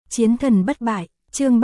Chiến thần bất bại, chương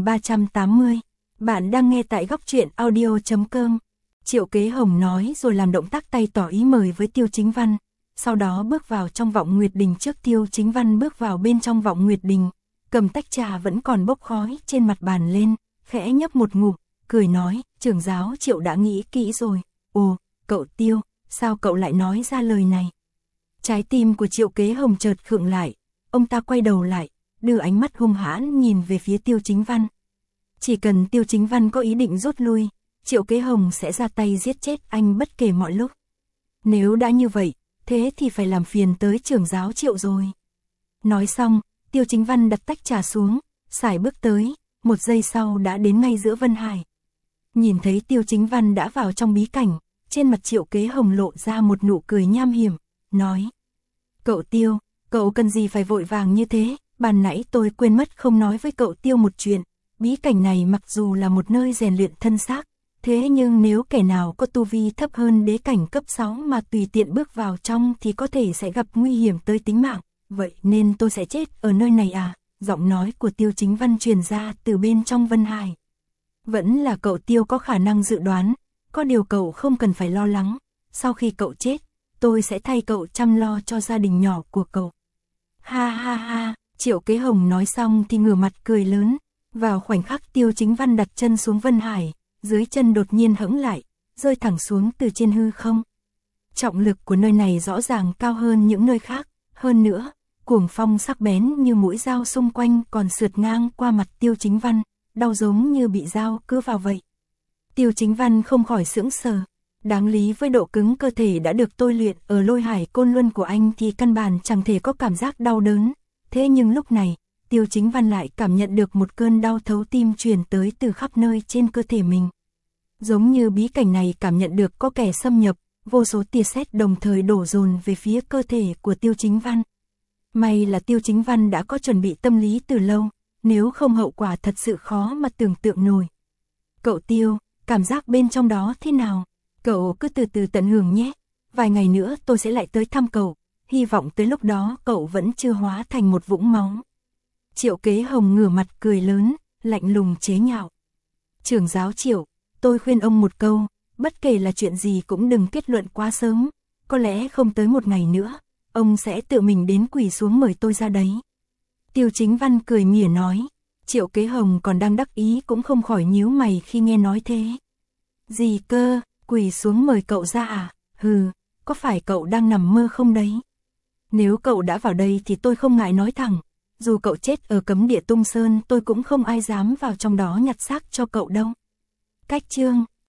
3380. Bạn đang nghe tại góc truyện audio.com. Triệu Kế Hồng nói rồi làm động tác tay tỏ ý mời với Tiêu Chính Văn. Sau đó bước vào trong Vọng Nguyệt Đình trước Tiêu Chính Văn bước vào bên trong Vọng Nguyệt Đình. Cầm tách trà vẫn còn bốc khói trên mặt bàn lên, khẽ nhấp một ngụm, cười nói, trưởng giáo Triệu đã nghĩ kỹ rồi. Ồ, cậu Tiêu, sao cậu lại nói ra lời này? Trái tim của Triệu Kế Hồng chợt khựng lại, ông ta quay đầu lại, đưa ánh mắt hung hãn nhìn về phía Tiêu Chính Văn. Chỉ cần Tiêu Chính Văn có ý định rút lui, Triệu Kế Hồng sẽ ra tay giết chết anh bất kể mọi lúc. Nếu đã như vậy, thế thì phải làm phiền tới trưởng giáo Triệu rồi. Nói xong, Tiêu Chính Văn đặt tách trà xuống, sải bước tới, một giây sau đã đến ngay giữa Vân Hải. Nhìn thấy Tiêu Chính Văn đã vào trong bí cảnh, trên mặt Triệu Kế Hồng lộ ra một nụ cười nham hiểm, nói: Cậu Tiêu, cậu cần gì phải vội vàng như thế, ban nãy tôi quên mất không nói với cậu Tiêu một chuyện. Bí cảnh này mặc dù là một nơi rèn luyện thân xác, thế nhưng nếu kẻ nào có tu vi thấp hơn đế cảnh cấp 6 mà tùy tiện bước vào trong thì có thể sẽ gặp nguy hiểm tới tính mạng, vậy nên tôi sẽ chết ở nơi này à? Giọng nói của Tiêu Chính Văn truyền ra từ bên trong Vân Hải. Vẫn là cậu Tiêu có khả năng dự đoán, có điều cậu không cần phải lo lắng, sau khi cậu chết, tôi sẽ thay cậu chăm lo cho gia đình nhỏ của cậu. Ha ha ha, Triệu Kế Hồng nói xong thì ngửa mặt cười lớn. Vào khoảnh khắc Tiêu Chính Văn đặt chân xuống Vân Hải, dưới chân đột nhiên hững lại, rơi thẳng xuống từ trên hư không. Trọng lực của nơi này rõ ràng cao hơn những nơi khác, hơn nữa, cuồng phong sắc bén như mũi dao xung quanh còn sượt ngang qua mặt Tiêu Chính Văn, đau giống như bị dao cứa vào vậy. Tiêu Chính Văn không khỏi sững sờ, đáng lý với độ cứng cơ thể đã được tôi luyện ở Lôi Hải Côn Luân của anh thì căn bản chẳng thể có cảm giác đau đớn, thế nhưng lúc này, Tiêu Chính Văn lại cảm nhận được một cơn đau thấu tim truyền tới từ khắp nơi trên cơ thể mình. Giống như bí cảnh này cảm nhận được có kẻ xâm nhập, vô số tia sét đồng thời đổ dồn về phía cơ thể của Tiêu Chính Văn. May là Tiêu Chính Văn đã có chuẩn bị tâm lý từ lâu, nếu không hậu quả thật sự khó mà tưởng tượng nổi. Cậu Tiêu, cảm giác bên trong đó thế nào? Cậu cứ từ từ tận hưởng nhé, vài ngày nữa tôi sẽ lại tới thăm cậu, hy vọng tới lúc đó cậu vẫn chưa hóa thành một vũng máu. Triệu Kế Hồng ngửa mặt cười lớn, lạnh lùng chế nhạo. Trưởng giáo Triệu, tôi khuyên ông một câu, bất kể là chuyện gì cũng đừng kết luận quá sớm, có lẽ không tới một ngày nữa, ông sẽ tự mình đến quỳ xuống mời tôi ra đấy. Tiêu Chính Văn cười mỉa nói, Triệu Kế Hồng còn đang đắc ý cũng không khỏi nhíu mày khi nghe nói thế. Gì cơ, quỳ xuống mời cậu ra à? Hừ, có phải cậu đang nằm mơ không đấy? Nếu cậu đã vào đây thì tôi không ngại nói thẳng. Dù cậu chết ở cấm địa Tung Sơn tôi cũng không ai dám vào trong đó nhặt xác cho cậu đâu. Cách chương